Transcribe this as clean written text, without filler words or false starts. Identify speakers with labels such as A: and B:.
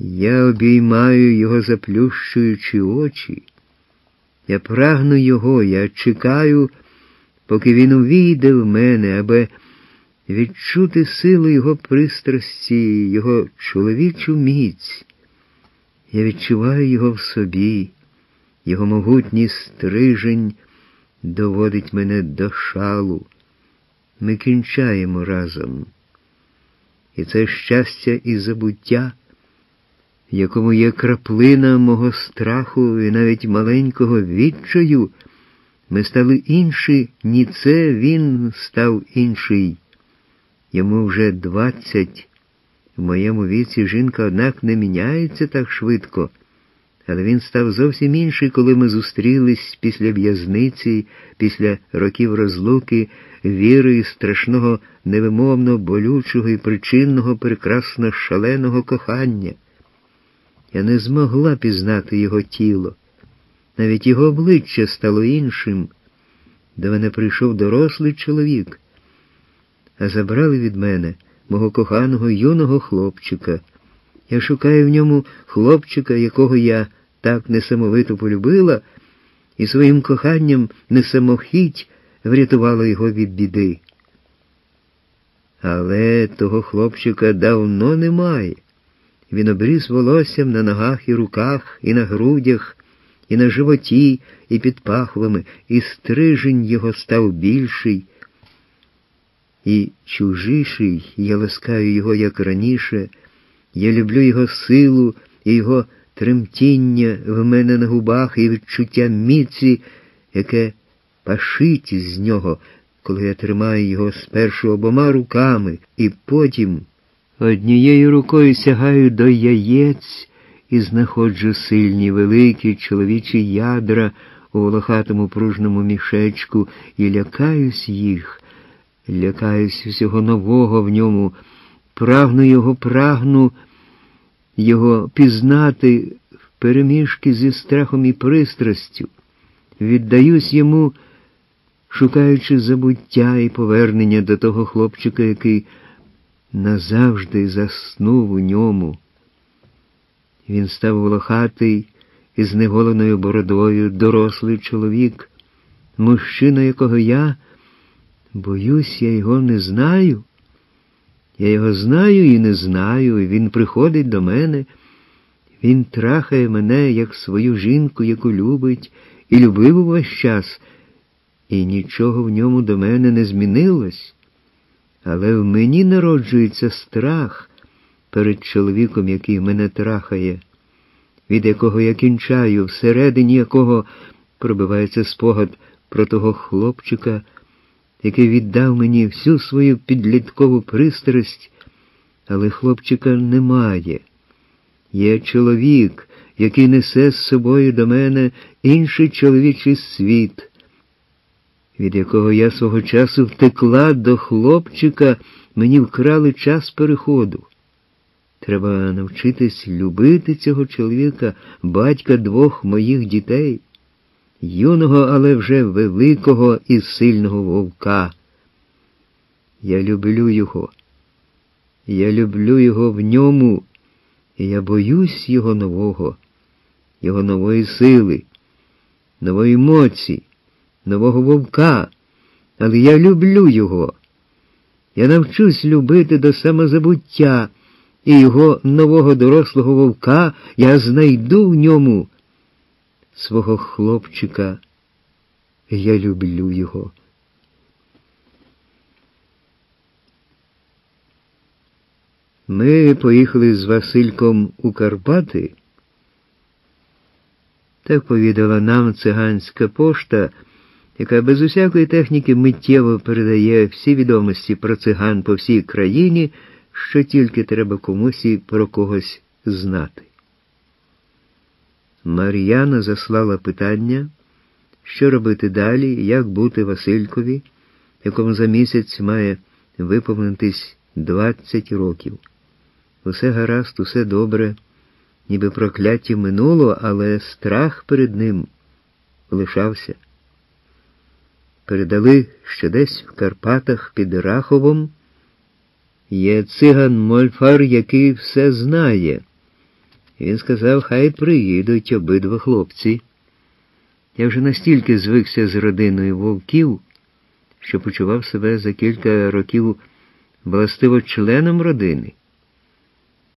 A: Я обіймаю його, заплющуючи очі. Я прагну його, я чекаю, поки він увійде в мене, аби відчути силу його пристрасті, його чоловічу міць. Я відчуваю його в собі, його могутній стрижень доводить мене до шалу. Ми кінчаємо разом. І це щастя і забуття, в якому є краплина мого страху і навіть маленького відчаю, ми стали інші, ні це він став інший. Йому вже 20. В моєму віці жінка, однак, не міняється так швидко. Але він став зовсім інший, коли ми зустрілись після в'язниці, після років розлуки, віри і страшного, невимовно болючого і причинного, прекрасно шаленого кохання. Я не змогла пізнати його тіло. Навіть його обличчя стало іншим. До мене прийшов дорослий чоловік, а забрали від мене мого коханого юного хлопчика. Я шукаю в ньому хлопчика, якого я так несамовито полюбила, і своїм коханням несамохіть врятувала його від біди. Але того хлопчика давно немає. Він обріз волоссям на ногах і руках, і на грудях, і на животі, і під пахвами, і стрижень його став більший, і чужіший. Я ласкаю його, як раніше. Я люблю його силу і його тремтіння в мене на губах і відчуття міці, яке пашить з нього, коли я тримаю його спершу обома руками, і потім однією рукою сягаю до яєць і знаходжу сильні великі чоловічі ядра у волохатому пружному мішечку і лякаюсь їх, лякаюсь всього нового в ньому, прагну його пізнати впереміжки зі страхом і пристрастю, віддаюсь йому, шукаючи забуття і повернення до того хлопчика, який назавжди заснув у ньому. Він став волохатий і з неголеною бородою, дорослий чоловік, мужчина, якого я, боюсь, я його не знаю. Я його знаю і не знаю, і він приходить до мене, він трахає мене, як свою жінку, яку любить, і любив увесь час, і нічого в ньому до мене не змінилось. Але в мені народжується страх перед чоловіком, який мене трахає, від якого я кінчаю, всередині якого пробивається спогад про того хлопчика, який віддав мені всю свою підліткову пристрасть, але хлопчика немає. Є чоловік, який несе з собою до мене інший чоловічий світ, від якого я свого часу втекла до хлопчика, мені вкрали час переходу. Треба навчитись любити цього чоловіка, батька 2 моїх дітей, юного, але вже великого і сильного вовка. Я люблю його. Я люблю його в ньому, і я боюсь його нового, його нової сили, нової моці, нового вовка, але я люблю його. Я навчусь любити до самозабуття, і його нового дорослого вовка я знайду в ньому свого хлопчика. Я люблю його. Ми поїхали з Васильком у Карпати. Так повідала нам циганська пошта, яка без усякої техніки миттєво передає всі відомості про циган по всій країні, що тільки треба комусь і про когось знати. Мар'яна заслала питання, що робити далі, як бути Василькові, якому за місяць має виповнитись 20 років. Усе гаразд, усе добре, ніби прокляття минуло, але страх перед ним лишався. Передали, що десь в Карпатах під Раховом є циган Мольфар, який все знає. Він сказав, хай приїдуть обидва хлопці. Я вже настільки звикся з родиною вовків, що почував себе за кілька років властиво членом родини.